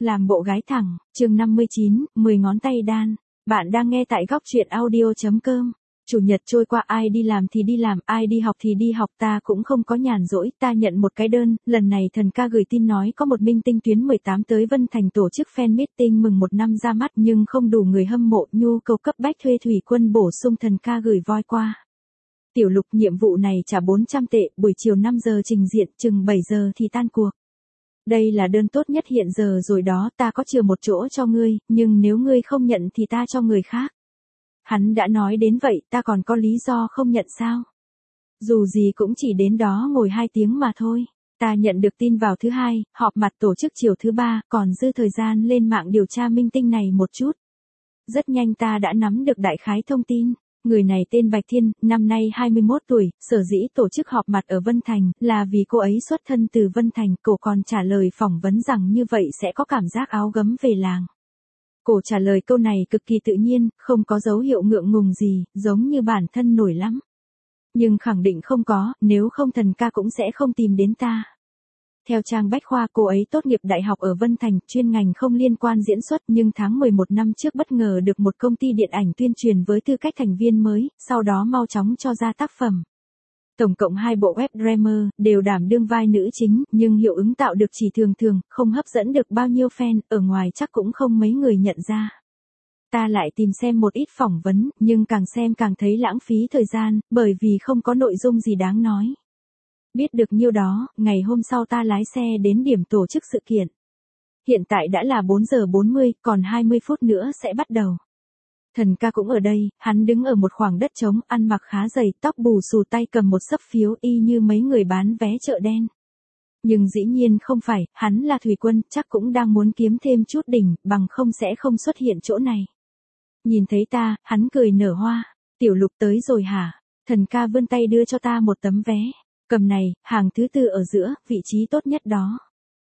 Làm bộ gái thẳng, chương 59, 10 ngón tay đan. Bạn đang nghe tại góc truyện audio.com. Chủ nhật trôi qua, ai đi làm thì đi làm, ai đi học thì đi học, ta cũng không có nhàn rỗi. Ta nhận một cái đơn, lần này Thần Ca gửi tin nói có một minh tinh tuyến 18 tới Vân Thành tổ chức fan meeting mừng 1 năm ra mắt, nhưng không đủ người hâm mộ, nhu cầu cấp bách thuê thủy quân bổ sung. Thần Ca gửi voi qua. Tiểu Lục, nhiệm vụ này trả 400 tệ, buổi chiều 5 giờ trình diện, chừng 7 giờ thì tan cuộc. Đây là đơn tốt nhất hiện giờ rồi đó, ta có chừa một chỗ cho ngươi, nhưng nếu ngươi không nhận thì ta cho người khác. Hắn đã nói đến vậy, ta còn có lý do không nhận sao? Dù gì cũng chỉ đến đó ngồi 2 tiếng mà thôi. Ta nhận được tin vào thứ Hai, họp mặt tổ chức chiều thứ Ba, còn dư thời gian lên mạng điều tra minh tinh này một chút. Rất nhanh ta đã nắm được đại khái thông tin. Người này tên Bạch Thiên, năm nay 21 tuổi, sở dĩ tổ chức họp mặt ở Vân Thành, là vì cô ấy xuất thân từ Vân Thành. Cô còn trả lời phỏng vấn rằng như vậy sẽ có cảm giác áo gấm về làng. Cô trả lời câu này cực kỳ tự nhiên, không có dấu hiệu ngượng ngùng gì, giống như bản thân nổi lắm. Nhưng khẳng định không có, nếu không Thần Ca cũng sẽ không tìm đến ta. Theo trang bách khoa, cô ấy tốt nghiệp đại học ở Vân Thành, chuyên ngành không liên quan diễn xuất, nhưng tháng 11 năm trước bất ngờ được một công ty điện ảnh tuyên truyền với tư cách thành viên mới, sau đó mau chóng cho ra tác phẩm. Tổng cộng 2 bộ web drama, đều đảm đương vai nữ chính, nhưng hiệu ứng tạo được chỉ thường thường, không hấp dẫn được bao nhiêu fan, ở ngoài chắc cũng không mấy người nhận ra. Ta lại tìm xem một ít phỏng vấn, nhưng càng xem càng thấy lãng phí thời gian, bởi vì không có nội dung gì đáng nói. Biết được nhiêu đó, ngày hôm sau ta lái xe đến điểm tổ chức sự kiện. Hiện tại đã là 4 giờ 40, còn 20 phút nữa sẽ bắt đầu. Thần Ca cũng ở đây, hắn đứng ở một khoảng đất trống, ăn mặc khá dày, tóc bù xù, tay cầm một xấp phiếu y như mấy người bán vé chợ đen. Nhưng dĩ nhiên không phải, hắn là thủy quân, chắc cũng đang muốn kiếm thêm chút đỉnh, bằng không sẽ không xuất hiện chỗ này. Nhìn thấy ta, hắn cười nở hoa. Tiểu Lục tới rồi hả? Thần Ca vươn tay đưa cho ta một tấm vé. Cầm này, hàng thứ 4 ở giữa, vị trí tốt nhất đó.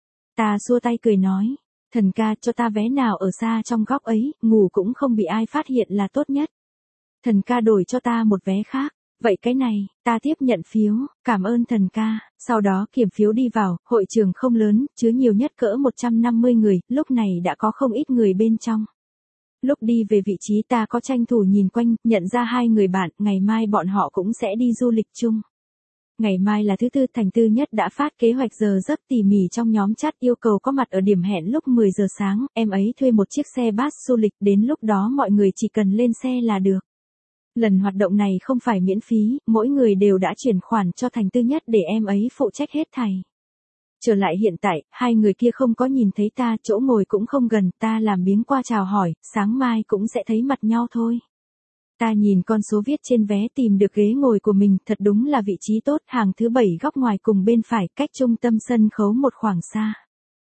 Ta xua tay cười nói. Thần Ca, cho ta vé nào ở xa trong góc ấy, ngủ cũng không bị ai phát hiện là tốt nhất. Thần Ca đổi cho ta một vé khác. Vậy cái này, ta tiếp nhận phiếu, cảm ơn Thần Ca. Sau đó kiểm phiếu đi vào, hội trường không lớn, chứa nhiều nhất cỡ 150 người, lúc này đã có không ít người bên trong. Lúc đi về vị trí ta có tranh thủ nhìn quanh, nhận ra 2 người bạn, ngày mai bọn họ cũng sẽ đi du lịch chung. Ngày mai là thứ Tư, Thành Tư Nhất đã phát kế hoạch giờ giấc tỉ mỉ trong nhóm chat, yêu cầu có mặt ở điểm hẹn lúc 10 giờ sáng, em ấy thuê một chiếc xe bus du lịch, đến lúc đó mọi người chỉ cần lên xe là được. Lần hoạt động này không phải miễn phí, mỗi người đều đã chuyển khoản cho Thành Tư Nhất để em ấy phụ trách hết thảy. Trở lại hiện tại, 2 người kia không có nhìn thấy ta, chỗ ngồi cũng không gần, ta làm biếng qua chào hỏi, sáng mai cũng sẽ thấy mặt nhau thôi. Ta nhìn con số viết trên vé tìm được ghế ngồi của mình, thật đúng là vị trí tốt, hàng thứ 7 góc ngoài cùng bên phải, cách trung tâm sân khấu một khoảng xa.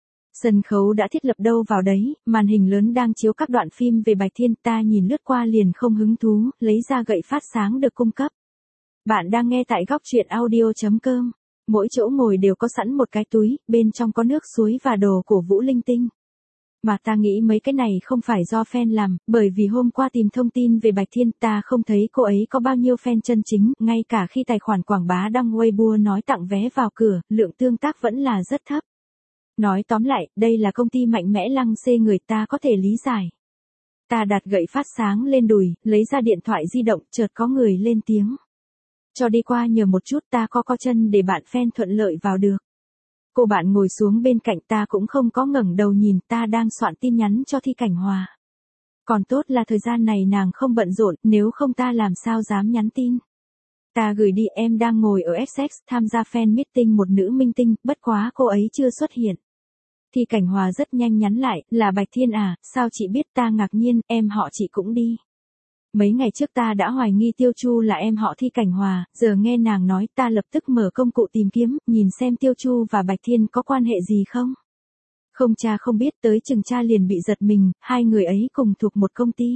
Sân khấu đã thiết lập đâu vào đấy, màn hình lớn đang chiếu các đoạn phim về Bạch Thiên, ta nhìn lướt qua liền không hứng thú, lấy ra gậy phát sáng được cung cấp. Bạn đang nghe tại góc truyện audio.com. Mỗi chỗ ngồi đều có sẵn một cái túi, bên trong có nước suối và đồ cổ vũ linh tinh. Mà ta nghĩ mấy cái này không phải do fan làm, bởi vì hôm qua tìm thông tin về Bạch Thiên, ta không thấy cô ấy có bao nhiêu fan chân chính, ngay cả khi tài khoản quảng bá đăng Weibo nói tặng vé vào cửa, lượng tương tác vẫn là rất thấp. Nói tóm lại, đây là công ty mạnh mẽ lăng xê người, ta có thể lý giải. Ta đặt gậy phát sáng lên đùi, lấy ra điện thoại di động, chợt có người lên tiếng. Cho đi qua nhờ một chút, ta co chân để bạn fan thuận lợi vào được. Cô bạn ngồi xuống bên cạnh, ta cũng không có ngẩng đầu nhìn, ta đang soạn tin nhắn cho Thi Cảnh Hòa. Còn tốt là thời gian này nàng không bận rộn, nếu không ta làm sao dám nhắn tin. Ta gửi đi, em đang ngồi ở Essex, tham gia fan meeting một nữ minh tinh, bất quá cô ấy chưa xuất hiện. Thi Cảnh Hòa rất nhanh nhắn lại, là Bạch Thiên à, sao chị biết? Ta ngạc nhiên, em họ chị cũng đi. Mấy ngày trước ta đã hoài nghi Tiêu Chu là em họ Thi Cảnh Hòa, giờ nghe nàng nói, ta lập tức mở công cụ tìm kiếm, nhìn xem Tiêu Chu và Bạch Thiên có quan hệ gì không. Không, cha không biết, tới chừng cha liền bị giật mình, 2 người ấy cùng thuộc một công ty.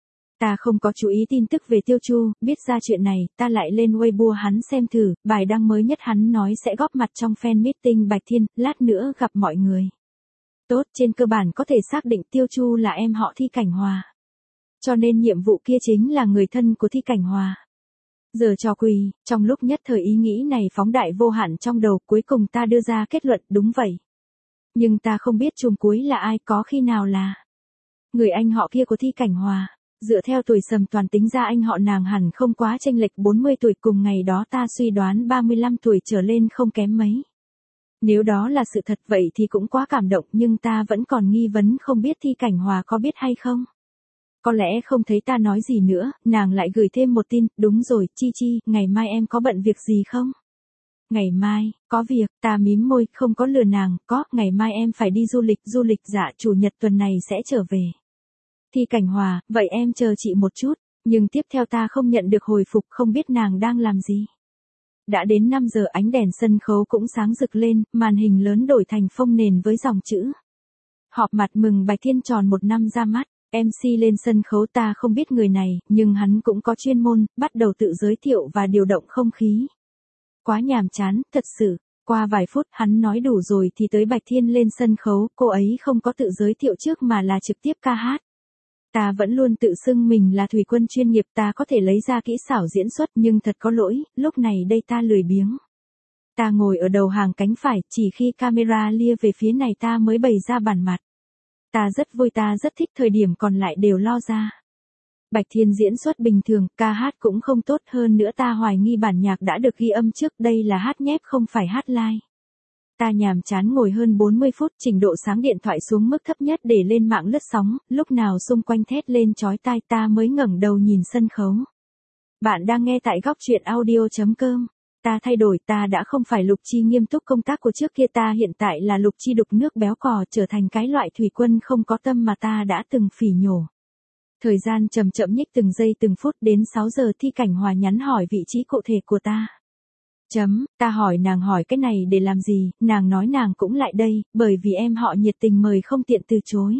Ta không có chú ý tin tức về Tiêu Chu, biết ra chuyện này, ta lại lên Weibo hắn xem thử, bài đăng mới nhất hắn nói sẽ góp mặt trong fan meeting Bạch Thiên, lát nữa gặp mọi người. Tốt, trên cơ bản có thể xác định Tiêu Chu là em họ Thi Cảnh Hòa. Cho nên nhiệm vụ kia chính là người thân của Thi Cảnh Hòa. Giờ trò quỳ, trong lúc nhất thời ý nghĩ này phóng đại vô hạn trong đầu, cuối cùng ta đưa ra kết luận, đúng vậy. Nhưng ta không biết chùm cuối là ai, có khi nào là người anh họ kia của Thi Cảnh Hòa. Dựa theo tuổi Sầm Toàn tính ra anh họ nàng hẳn không quá chênh lệch 40 tuổi, cùng ngày đó ta suy đoán 35 tuổi trở lên không kém mấy. Nếu đó là sự thật vậy thì cũng quá cảm động, nhưng ta vẫn còn nghi vấn không biết Thi Cảnh Hòa có biết hay không. Có lẽ không thấy ta nói gì nữa, nàng lại gửi thêm một tin, đúng rồi, Chi Chi, ngày mai em có bận việc gì không? Ngày mai, có việc, ta mím môi, không có lừa nàng, có, ngày mai em phải đi du lịch dạ, chủ nhật tuần này sẽ trở về. Thi Cảnh Hòa, vậy em chờ chị một chút, nhưng tiếp theo ta không nhận được hồi phục, không biết nàng đang làm gì. Đã đến 5 giờ, ánh đèn sân khấu cũng sáng rực lên, màn hình lớn đổi thành phông nền với dòng chữ. Họp mặt mừng Bạch Thiên tròn 1 năm ra mắt. MC lên sân khấu, ta không biết người này, nhưng hắn cũng có chuyên môn, bắt đầu tự giới thiệu và điều động không khí. Quá nhàm chán, thật sự. Qua vài phút hắn nói đủ rồi thì tới Bạch Thiên lên sân khấu, cô ấy không có tự giới thiệu trước mà là trực tiếp ca hát. Ta vẫn luôn tự xưng mình là thủy quân chuyên nghiệp, ta có thể lấy ra kỹ xảo diễn xuất, nhưng thật có lỗi, lúc này đây ta lười biếng. Ta ngồi ở đầu hàng cánh phải, chỉ khi camera lia về phía này ta mới bày ra bản mặt. Ta rất vui, ta rất thích, thời điểm còn lại đều lo ra. Bạch Thiên diễn xuất bình thường, ca hát cũng không tốt, hơn nữa ta hoài nghi bản nhạc đã được ghi âm trước, đây là hát nhép không phải hát live. Ta nhàm chán ngồi hơn 40 phút, trình độ sáng điện thoại xuống mức thấp nhất để lên mạng lướt sóng, lúc nào xung quanh thét lên chói tai ta mới ngẩng đầu nhìn sân khấu. Bạn đang nghe tại góc truyện audio.com. Ta thay đổi, ta đã không phải Lục Chi nghiêm túc công tác của trước kia, ta hiện tại là Lục Chi đục nước béo cò, trở thành cái loại thủy quân không có tâm mà ta đã từng phỉ nhổ. Thời gian chậm chậm nhích từng giây từng phút, đến 6 giờ Thi Cảnh Hòa nhắn hỏi vị trí cụ thể của ta. Ta hỏi nàng hỏi cái này để làm gì, nàng nói nàng cũng lại đây, bởi vì em họ nhiệt tình mời không tiện từ chối.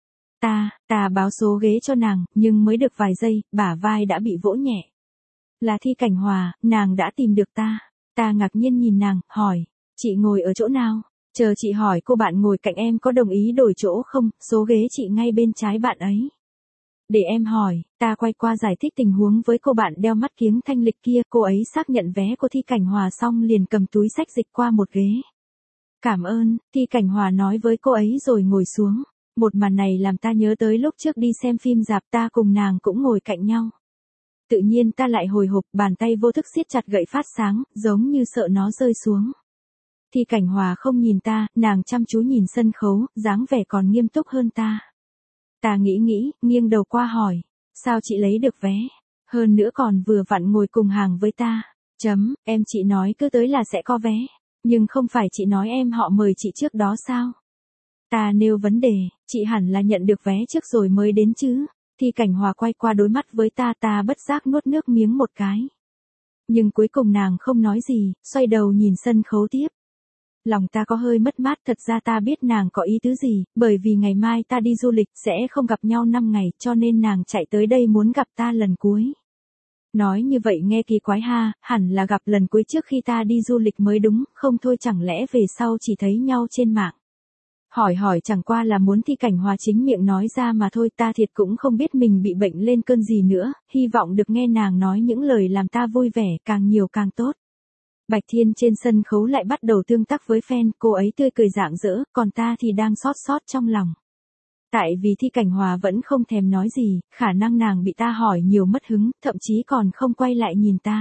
Ta báo số ghế cho nàng, nhưng mới được vài giây, bả vai đã bị vỗ nhẹ. Là Thi Cảnh Hòa, nàng đã tìm được ta. Ta ngạc nhiên nhìn nàng, hỏi, chị ngồi ở chỗ nào? Chờ chị hỏi cô bạn ngồi cạnh em có đồng ý đổi chỗ không, số ghế chị ngay bên trái bạn ấy. Để em hỏi, ta quay qua giải thích tình huống với cô bạn đeo mắt kiếng thanh lịch kia, cô ấy xác nhận vé của Thi Cảnh Hòa xong liền cầm túi xách dịch qua một ghế. Cảm ơn, Thi Cảnh Hòa nói với cô ấy rồi ngồi xuống. Một màn này làm ta nhớ tới lúc trước đi xem phim rạp, ta cùng nàng cũng ngồi cạnh nhau. Tự nhiên ta lại hồi hộp, bàn tay vô thức siết chặt gậy phát sáng, giống như sợ nó rơi xuống. Thi Cảnh Hòa không nhìn ta, nàng chăm chú nhìn sân khấu, dáng vẻ còn nghiêm túc hơn ta. Ta nghĩ, nghiêng đầu qua hỏi, sao chị lấy được vé? Hơn nữa còn vừa vặn ngồi cùng hàng với ta. Em chị nói cứ tới là sẽ có vé. Nhưng không phải chị nói em họ mời chị trước đó sao? Ta nêu vấn đề, chị hẳn là nhận được vé trước rồi mới đến chứ. Thi Cảnh Hòa quay qua đối mắt với ta, ta bất giác nuốt nước miếng một cái. Nhưng cuối cùng nàng không nói gì, xoay đầu nhìn sân khấu tiếp. Lòng ta có hơi mất mát, thật ra ta biết nàng có ý tứ gì, bởi vì ngày mai ta đi du lịch sẽ không gặp nhau 5 ngày, cho nên nàng chạy tới đây muốn gặp ta lần cuối. Nói như vậy nghe kỳ quái ha, hẳn là gặp lần cuối trước khi ta đi du lịch mới đúng, không thôi chẳng lẽ về sau chỉ thấy nhau trên mạng. Hỏi chẳng qua là muốn Thi Cảnh Hòa chính miệng nói ra mà thôi, ta thiệt cũng không biết mình bị bệnh lên cơn gì nữa, hy vọng được nghe nàng nói những lời làm ta vui vẻ, càng nhiều càng tốt. Bạch Thiên trên sân khấu lại bắt đầu tương tác với fan, cô ấy tươi cười rạng rỡ, còn ta thì đang xót trong lòng. Tại vì Thi Cảnh Hòa vẫn không thèm nói gì, khả năng nàng bị ta hỏi nhiều mất hứng, thậm chí còn không quay lại nhìn ta.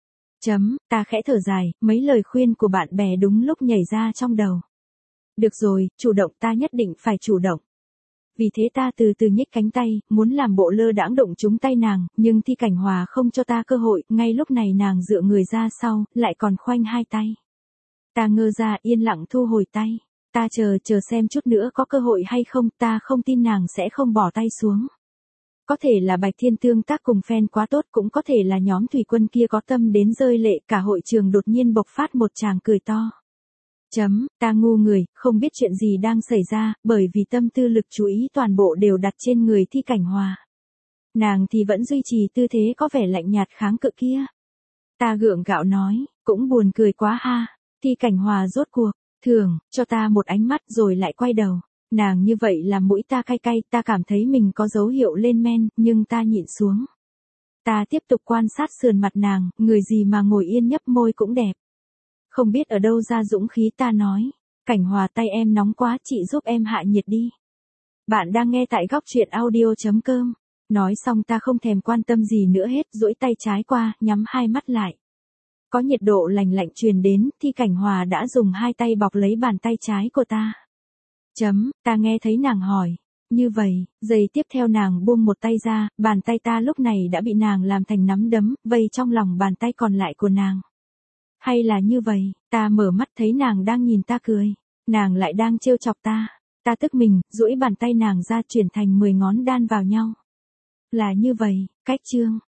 Ta khẽ thở dài, mấy lời khuyên của bạn bè đúng lúc nhảy ra trong đầu. Được rồi, chủ động, ta nhất định phải chủ động. Vì thế ta từ từ nhích cánh tay, muốn làm bộ lơ đãng đụng trúng tay nàng, nhưng Thi Cảnh Hòa không cho ta cơ hội, ngay lúc này nàng dựa người ra sau, lại còn khoanh hai tay. Ta ngơ ra, yên lặng thu hồi tay. Ta chờ xem chút nữa có cơ hội hay không, ta không tin nàng sẽ không bỏ tay xuống. Có thể là Bạch Thiên tương tác cùng fan quá tốt, cũng có thể là nhóm thủy quân kia có tâm đến rơi lệ, cả hội trường đột nhiên bộc phát một tràng cười to. Ta ngu người, không biết chuyện gì đang xảy ra, bởi vì tâm tư lực chú ý toàn bộ đều đặt trên người Thi Cảnh Hòa. Nàng thì vẫn duy trì tư thế có vẻ lạnh nhạt kháng cự kia. Ta gượng gạo nói, cũng buồn cười quá ha. Thi Cảnh Hòa rốt cuộc, cho ta một ánh mắt rồi lại quay đầu. Nàng như vậy làm mũi ta cay cay, ta cảm thấy mình có dấu hiệu lên men, nhưng ta nhịn xuống. Ta tiếp tục quan sát sườn mặt nàng, người gì mà ngồi yên nhấp môi cũng đẹp. Không biết ở đâu ra dũng khí, ta nói. Cảnh Hòa tay em nóng quá, chị giúp em hạ nhiệt đi. Bạn đang nghe tại góc truyện audio.com. Nói xong ta không thèm quan tâm gì nữa hết, duỗi tay trái qua, nhắm hai mắt lại. Có nhiệt độ lành lạnh truyền đến, thì Cảnh Hòa đã dùng hai tay bọc lấy bàn tay trái của ta. Ta nghe thấy nàng hỏi. Như vậy, giây tiếp theo nàng buông một tay ra, bàn tay ta lúc này đã bị nàng làm thành nắm đấm, vây trong lòng bàn tay còn lại của nàng. Hay là như vậy, ta mở mắt thấy nàng đang nhìn ta cười. Nàng lại đang trêu chọc ta. Ta tức mình, duỗi bàn tay nàng ra chuyển thành 10 ngón đan vào nhau. Là như vậy, cách chương.